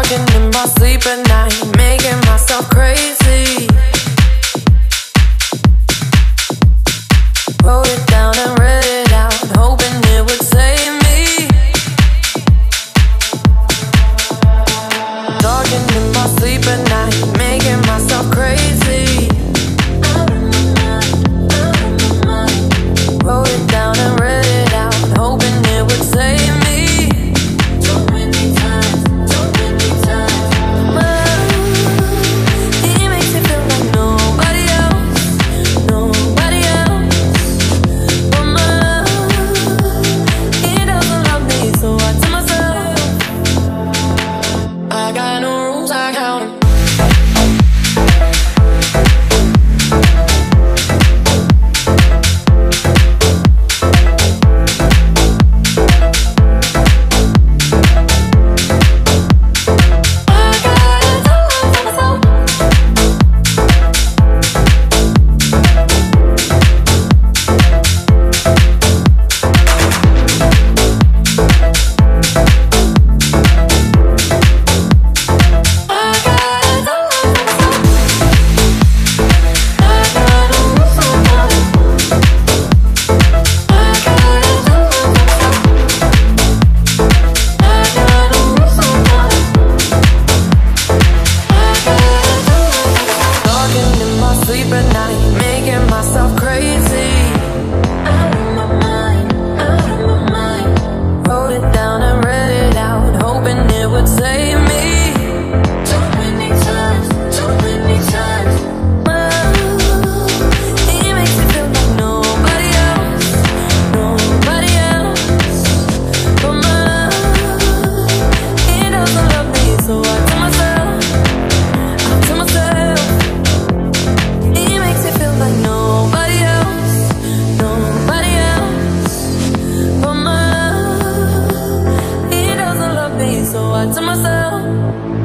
Talking in my sleep at night, making myself crazy. Wrote it down and read it out, hoping it would save me. Talking in my sleep at night, making myself crazy. Wrote it down and read it out, hoping it would save me. So many times, so many times. But he makes me feel like nobody else, nobody else. But my love, he doesn't love me, so I tell myself I got no rules, I count 'em. Sleep at night, making myself crazy. Out of my mind, out of my mind. Wrote it down and read it out, hoping it would save me. So many times, so many times. Well, he makes me feel like nobody else, nobody else. But my love, he doesn't love me, so I tell myself, like nobody else, nobody else. But my love, he doesn't love me, so I tell myself